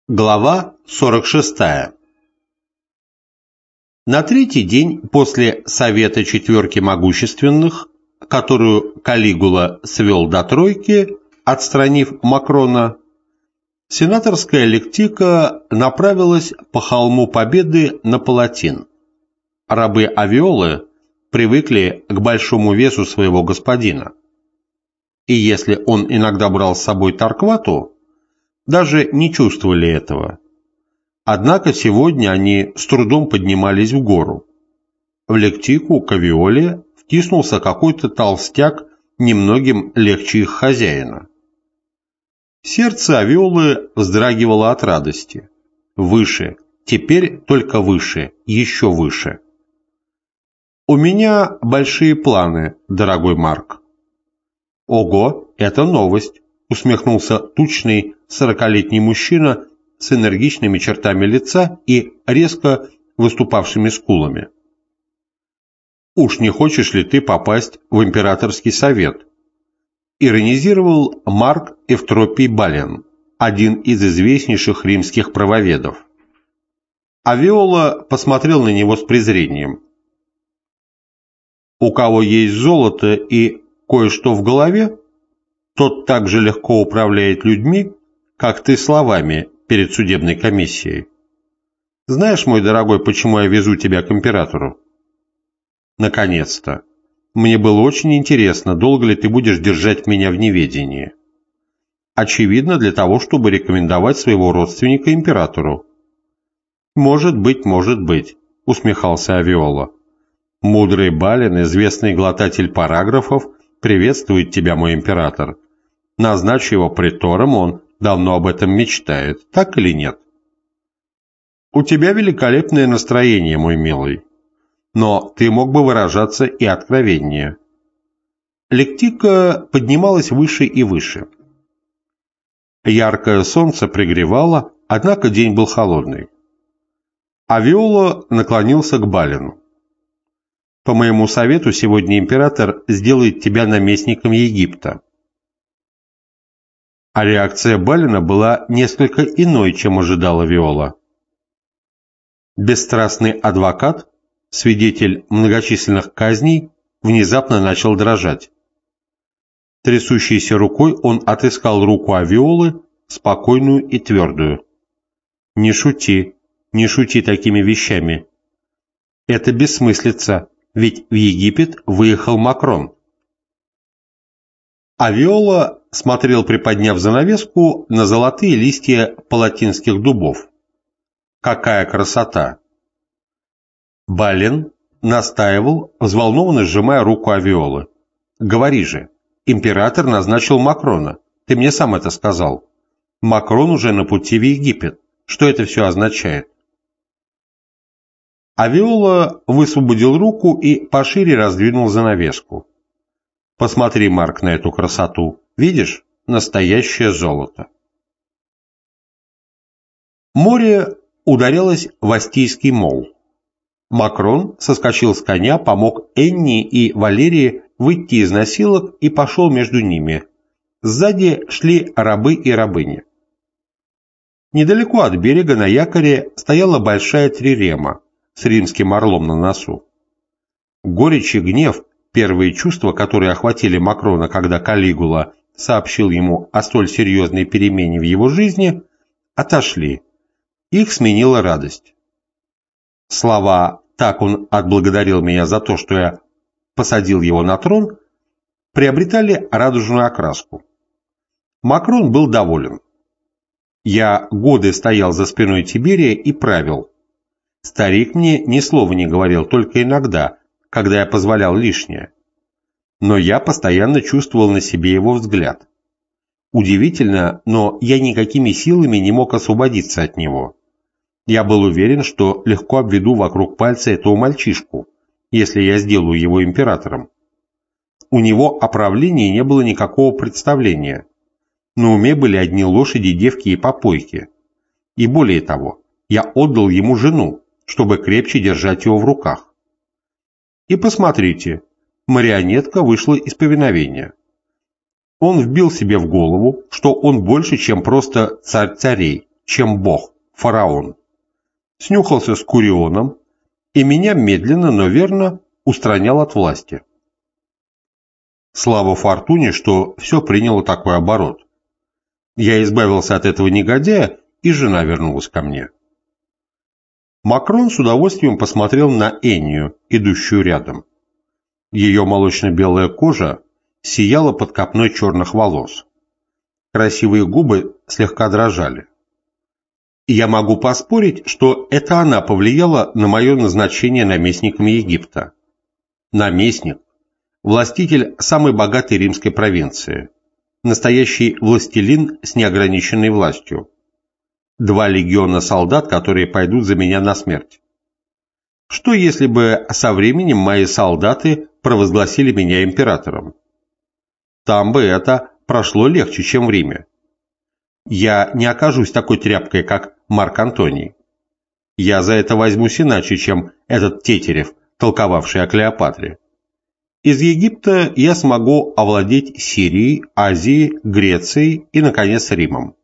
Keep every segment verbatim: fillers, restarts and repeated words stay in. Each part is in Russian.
Глава сорок шестая. На третий день после Совета Четверки Могущественных, которую Калигула свел до тройки, отстранив Макрона, сенаторская лектика направилась по холму Победы на Палатин. Рабы Авиолы привыкли к большому весу своего господина. И если он иногда брал с собой Торквату, даже не чувствовали этого. Однако сегодня они с трудом поднимались в гору. В лектику к Авиоле втиснулся какой-то толстяк, немногим легче их хозяина. Сердце Авиолы вздрагивало от радости. Выше, теперь только выше, еще выше. «У меня большие планы, дорогой Марк». «Ого, это новость», — усмехнулся тучный сорокалетний мужчина с энергичными чертами лица и резко выступавшими скулами. «Уж не хочешь ли ты попасть в императорский совет?» Иронизировал Марк Эвтропий Бален, один из известнейших римских правоведов. Авиола посмотрел на него с презрением. «У кого есть золото и кое-что в голове, тот так же легко управляет людьми, как ты словами перед судебной комиссией. Знаешь, мой дорогой, почему я везу тебя к императору?» «Наконец-то. Мне было очень интересно, долго ли ты будешь держать меня в неведении. Очевидно, для того, чтобы рекомендовать своего родственника императору». «Может быть, может быть», — усмехался Авиола. «Мудрый Бален, известный глотатель параграфов, приветствует тебя, мой император. Назначь его притором, он давно об этом мечтает, так или нет?» «У тебя великолепное настроение, мой милый, но ты мог бы выражаться и откровеннее». Лектика поднималась выше и выше. Яркое солнце пригревало, однако день был холодный. Авиола наклонился к Балену. «По моему совету, сегодня император сделает тебя наместником Египта». А реакция Балена была несколько иной, чем ожидала Авиола. Бесстрастный адвокат, свидетель многочисленных казней, внезапно начал дрожать. Трясущейся рукой он отыскал руку Авиолы, спокойную и твердую. «Не шути, не шути такими вещами. Это бессмыслица, ведь в Египет выехал Макрон». Авиола смотрел, приподняв занавеску, на золотые листья палатинских дубов. «Какая красота!» Бален настаивал, взволнованно сжимая руку Авиолы. «Говори же, император назначил Макрона. Ты мне сам это сказал. Макрон уже на пути в Египет. Что это все означает?» Авиола высвободил руку и пошире раздвинул занавеску. «Посмотри, Марк, на эту красоту. Видишь? Настоящее золото». Море ударилось в Астийский мол. Макрон соскочил с коня, помог Энни и Валерии выйти из носилок и пошел между ними. Сзади шли рабы и рабыни. Недалеко от берега на якоре стояла большая трирема с римским орлом на носу. Горечь и гнев, первые чувства, которые охватили Макрона, когда Калигула сообщил ему о столь серьезной перемене в его жизни, отошли. Их сменила радость. Слова «так он отблагодарил меня за то, что я посадил его на трон» приобретали радужную окраску. Макрон был доволен. «Я годы стоял за спиной Тиберия и правил. Старик мне ни слова не говорил, только иногда, когда я позволял лишнее. Но я постоянно чувствовал на себе его взгляд. Удивительно, но я никакими силами не мог освободиться от него. Я был уверен, что легко обведу вокруг пальца этого мальчишку, если я сделаю его императором. У него о правлении не было никакого представления. На уме были одни лошади, девки и попойки. И более того, я отдал ему жену, чтобы крепче держать его в руках. И посмотрите, марионетка вышла из повиновения. Он вбил себе в голову, что он больше, чем просто царь царей, чем бог, фараон. Снюхался с Курионом и меня медленно, но верно устранял от власти. Слава фортуне, что все приняло такой оборот. Я избавился от этого негодяя, и жена вернулась ко мне. Макрон с удовольствием посмотрел на Эннию, идущую рядом. Ее молочно-белая кожа сияла под копной черных волос. Красивые губы слегка дрожали. Я могу поспорить, что это она повлияла на мое назначение наместником Египта. Наместник, властитель самой богатой римской провинции, настоящий властелин с неограниченной властью. Два легиона солдат, которые пойдут за меня на смерть. Что если бы со временем мои солдаты провозгласили меня императором? Там бы это прошло легче, чем в Риме. Я не окажусь такой тряпкой, как Марк Антоний. Я за это возьмусь иначе, чем этот Тетерев, толковавший о Клеопатре. Из Египта я смогу овладеть Сирией, Азией, Грецией и, наконец, Римом.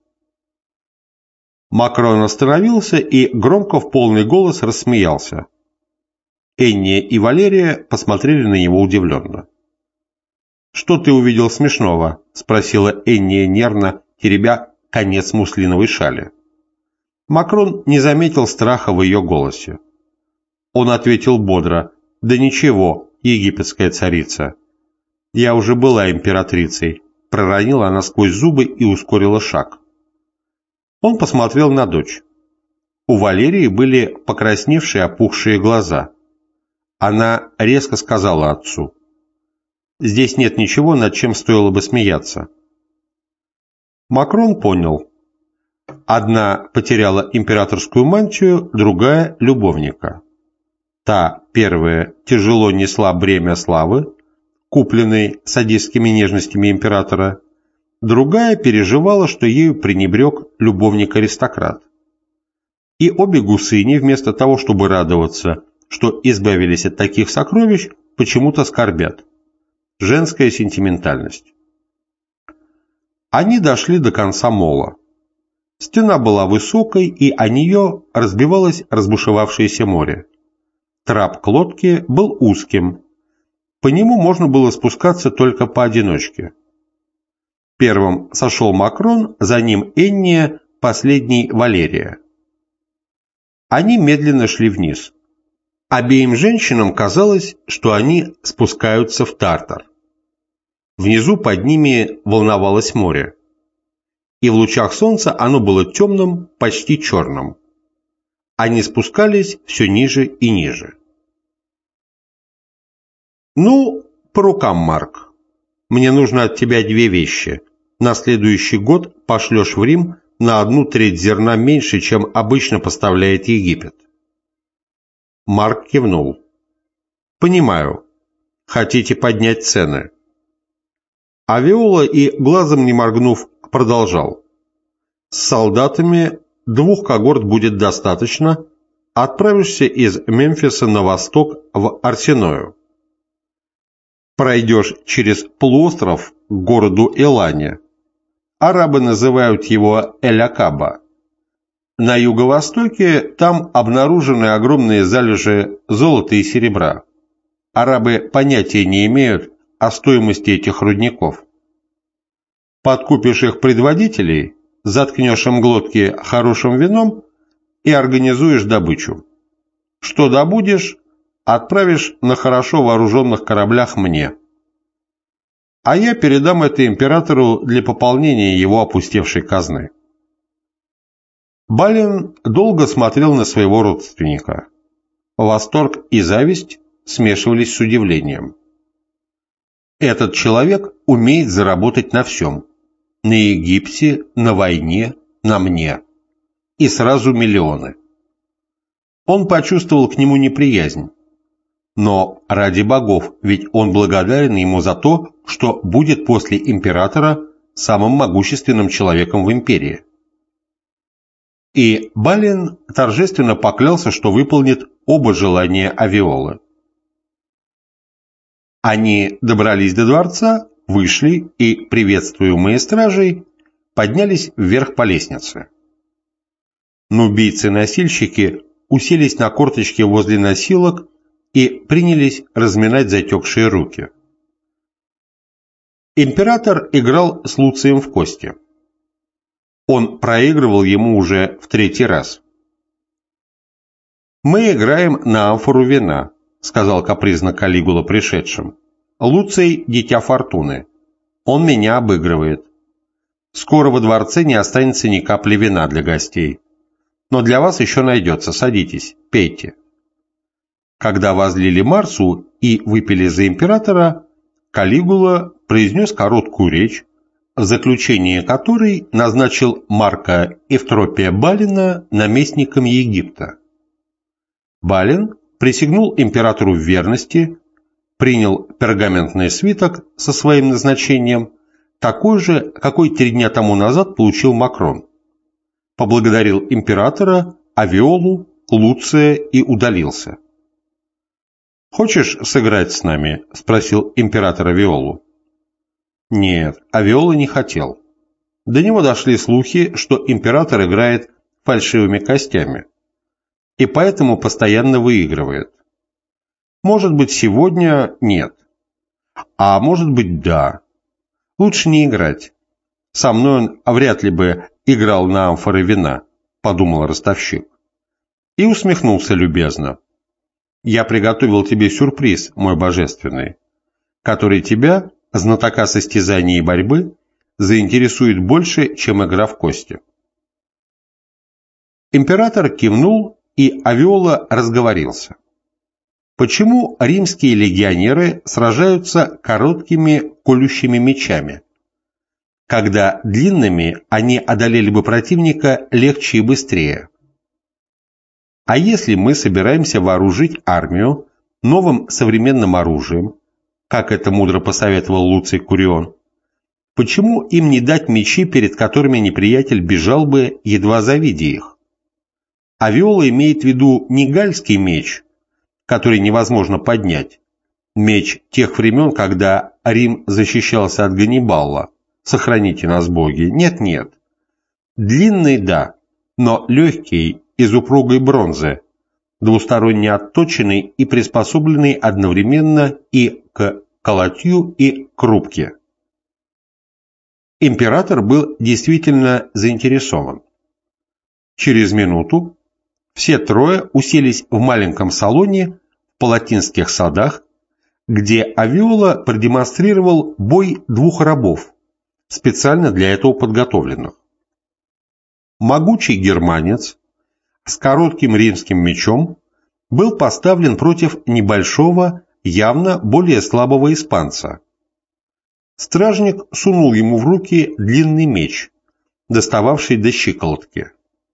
Макрон остановился и громко в полный голос рассмеялся. Энния и Валерия посмотрели на него удивленно. «Что ты увидел смешного?» – спросила Энния нервно, теребя конец муслиновой шали. Макрон не заметил страха в ее голосе. Он ответил бодро: «Да ничего, египетская царица. Я уже была императрицей», – проронила она сквозь зубы и ускорила шаг. Он посмотрел на дочь. У Валерии были покрасневшие опухшие глаза. Она резко сказала отцу: «Здесь нет ничего, над чем стоило бы смеяться». Макрон понял. Одна потеряла императорскую мантию, другая – любовника. Та, первая, тяжело несла бремя славы, купленной садистскими нежностями императора, другая переживала, что ею пренебрег любовник-аристократ. И обе гусыни, вместо того, чтобы радоваться, что избавились от таких сокровищ, почему-то скорбят. Женская сентиментальность. Они дошли до конца мола. Стена была высокой, и о нее разбивалось разбушевавшееся море. Трап к лодке был узким. По нему можно было спускаться только поодиночке. Первым сошел Макрон, за ним Энния, последний Валерия. Они медленно шли вниз. Обеим женщинам казалось, что они спускаются в Тартар. Внизу под ними волновалось море. И в лучах солнца оно было темным, почти черным. Они спускались все ниже и ниже. «Ну, по рукам, Марк. Мне нужно от тебя две вещи. На следующий год пошлешь в Рим на одну треть зерна меньше, чем обычно поставляет Египет». Марк кивнул. «Понимаю. Хотите поднять цены». А Виола и, глазом не моргнув, продолжал. «С солдатами двух когорт будет достаточно. Отправишься из Мемфиса на восток в Арсеною. Пройдешь через полуостров к городу Элане. Арабы называют его Эль-Акаба. На юго-востоке там обнаружены огромные залежи золота и серебра. Арабы понятия не имеют о стоимости этих рудников. Подкупишь их предводителей, заткнешь им глотки хорошим вином и организуешь добычу. Что добудешь, отправишь на хорошо вооруженных кораблях мне. А я передам это императору для пополнения его опустевшей казны». Балин долго смотрел на своего родственника. Восторг и зависть смешивались с удивлением. Этот человек умеет заработать на всем. На Египте, на войне, на мне. И сразу миллионы. Он почувствовал к нему неприязнь. Но ради богов, ведь он благодарен ему за то, что будет после императора самым могущественным человеком в империи. И Балин торжественно поклялся, что выполнит оба желания Авиолы. Они добрались до дворца, вышли и, приветствуемые стражей, поднялись вверх по лестнице. Нубийцы-носильщики уселись на корточки возле носилок и принялись разминать затекшие руки. Император играл с Луцием в кости. Он проигрывал ему уже в третий раз. «Мы играем на амфору вина», — сказал капризно Калигула пришедшим. «Луций — дитя фортуны. Он меня обыгрывает. Скоро во дворце не останется ни капли вина для гостей. Но для вас еще найдется. Садитесь, пейте». Когда возлили Марсу и выпили за императора, Калигула произнес короткую речь, в заключение которой назначил Марка Евтропия Балина наместником Египта. Балин присягнул императору в верности, принял пергаментный свиток со своим назначением, такой же, какой три дня тому назад получил Макрон. Поблагодарил императора, Авиолу, Луция и удалился. «Хочешь сыграть с нами?» – спросил император Авиолу. Нет, Авиола не хотел. До него дошли слухи, что император играет фальшивыми костями, и поэтому постоянно выигрывает. Может быть, сегодня нет, а может быть, да. Лучше не играть. Со мной он вряд ли бы играл на амфоры вина, подумал ростовщик. И усмехнулся любезно. Я приготовил тебе сюрприз, мой божественный, который тебя, знатока состязаний и борьбы, заинтересует больше, чем игра в кости. Император кивнул, и Авиола разговорился. Почему римские легионеры сражаются короткими колющими мечами, когда длинными они одолели бы противника легче и быстрее? А если мы собираемся вооружить армию новым современным оружием, как это мудро посоветовал Луций Курион, почему им не дать мечи, перед которыми неприятель бежал бы, едва завидя их? Авиола имеет в виду не гальский меч, который невозможно поднять, меч тех времен, когда Рим защищался от Ганнибала, сохраните нас, боги, нет-нет. Длинный, да, но легкий, из упругой бронзы, двусторонне отточенный и приспособленный одновременно и к колотью, и к рубке. Император был действительно заинтересован. Через минуту все трое уселись в маленьком салоне в Палатинских садах, где Авиола продемонстрировал бой двух рабов, специально для этого подготовленных. Могучий германец с коротким римским мечом был поставлен против небольшого, явно более слабого испанца. Стражник сунул ему в руки длинный меч, достававший до щиколотки.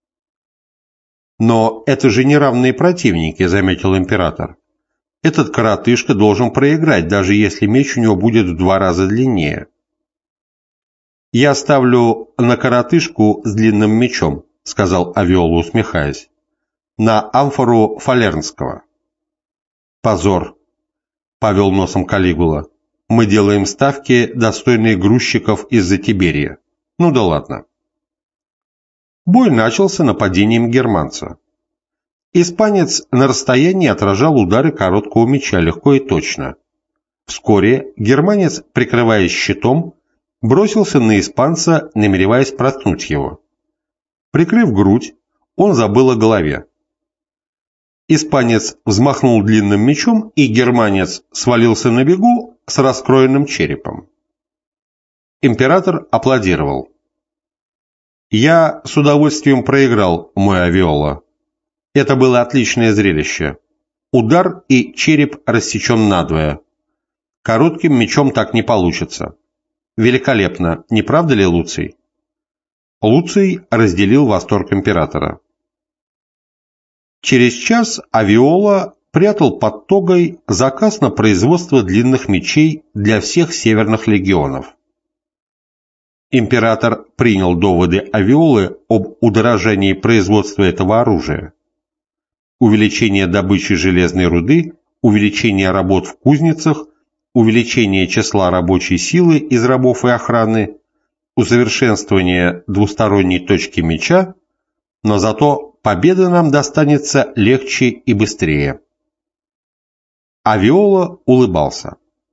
«Но это же неравные противники», — заметил император. «Этот коротышка должен проиграть, даже если меч у него будет в два раза длиннее». «Я ставлю на коротышку с длинным мечом», — сказал Авиола, усмехаясь, — «на амфору Фалернского». «Позор», — повел носом Калигула. «Мы делаем ставки, достойные грузчиков из-за Тиберия. Ну да ладно». Бой начался нападением германца. Испанец на расстоянии отражал удары короткого меча легко и точно. Вскоре германец, прикрываясь щитом, бросился на испанца, намереваясь проткнуть его. Прикрыв грудь, он забыл о голове. Испанец взмахнул длинным мечом, и германец свалился на бегу с раскроенным черепом. Император аплодировал. «Я с удовольствием проиграл, мой Авиола. Это было отличное зрелище. Удар, и череп рассечен надвое. Коротким мечом так не получится. Великолепно, не правда ли, Луций?» Луций разделил восторг императора. Через час Авиола прятал под тогой заказ на производство длинных мечей для всех северных легионов. Император принял доводы Авиолы об удорожании производства этого оружия. Увеличение добычи железной руды, увеличение работ в кузницах, увеличение числа рабочей силы из рабов и охраны, усовершенствование двусторонней точки меча, но зато победа нам достанется легче и быстрее. А Виола улыбался.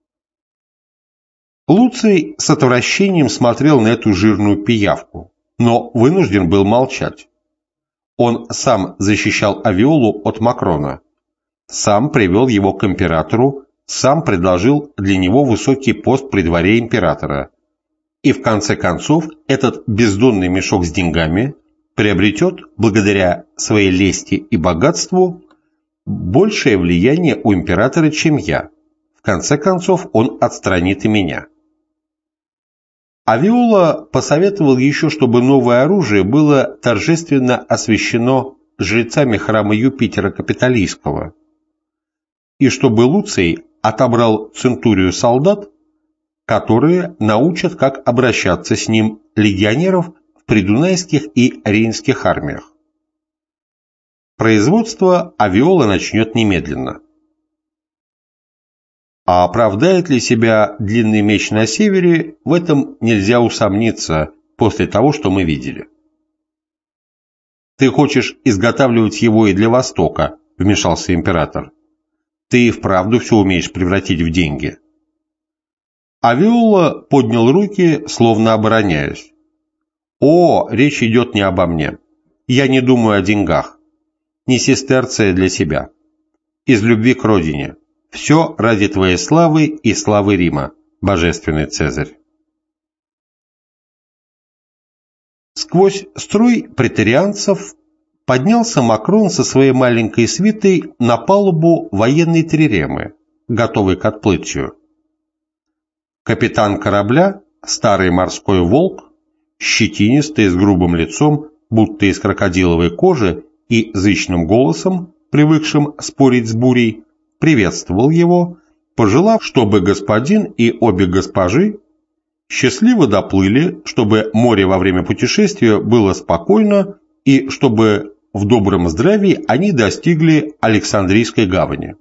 Луций с отвращением смотрел на эту жирную пиявку, но вынужден был молчать. Он сам защищал Авиолу от Макрона, сам привел его к императору, сам предложил для него высокий пост при дворе императора. И в конце концов этот бездонный мешок с деньгами приобретет, благодаря своей лести и богатству, большее влияние у императора, чем я. В конце концов он отстранит и меня. А Виола посоветовал еще, чтобы новое оружие было торжественно освящено жрецами храма Юпитера Капитолийского, и чтобы Луций отобрал центурию солдат, которые научат, как обращаться с ним легионеров в придунайских и рейнских армиях. Производство Авиола начнет немедленно. А оправдает ли себя длинный меч на севере, в этом нельзя усомниться после того, что мы видели. «Ты хочешь изготавливать его и для Востока», — вмешался император. «Ты и вправду все умеешь превратить в деньги». А Виола поднял руки, словно обороняясь. «О, речь идет не обо мне. Я не думаю о деньгах. Не сестерция для себя. Из любви к родине. Все ради твоей славы и славы Рима, божественный Цезарь». Сквозь строй преторианцев поднялся Макрон со своей маленькой свитой на палубу военной триремы, готовой к отплытию. Капитан корабля, старый морской волк, щетинистый, с грубым лицом, будто из крокодиловой кожи, и зычным голосом, привыкшим спорить с бурей, приветствовал его, пожелав, чтобы господин и обе госпожи счастливо доплыли, чтобы море во время путешествия было спокойно и чтобы в добром здравии они достигли Александрийской гавани.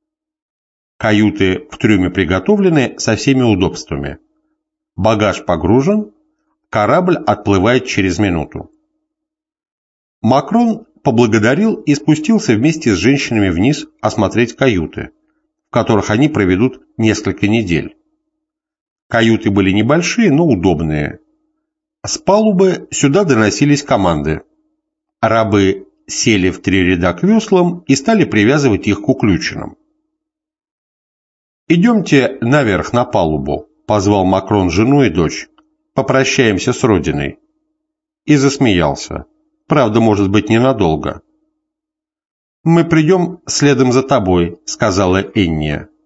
Каюты в трюме приготовлены со всеми удобствами. Багаж погружен, корабль отплывает через минуту. Макрон поблагодарил и спустился вместе с женщинами вниз осмотреть каюты, в которых они проведут несколько недель. Каюты были небольшие, но удобные. С палубы сюда доносились команды. Рабы сели в три ряда к веслам и стали привязывать их к уключенным. «Идемте наверх на палубу», — позвал Макрон жену и дочь. «Попрощаемся с родиной». И засмеялся. «Правда, может быть, ненадолго». «Мы придем следом за тобой», — сказала Энния.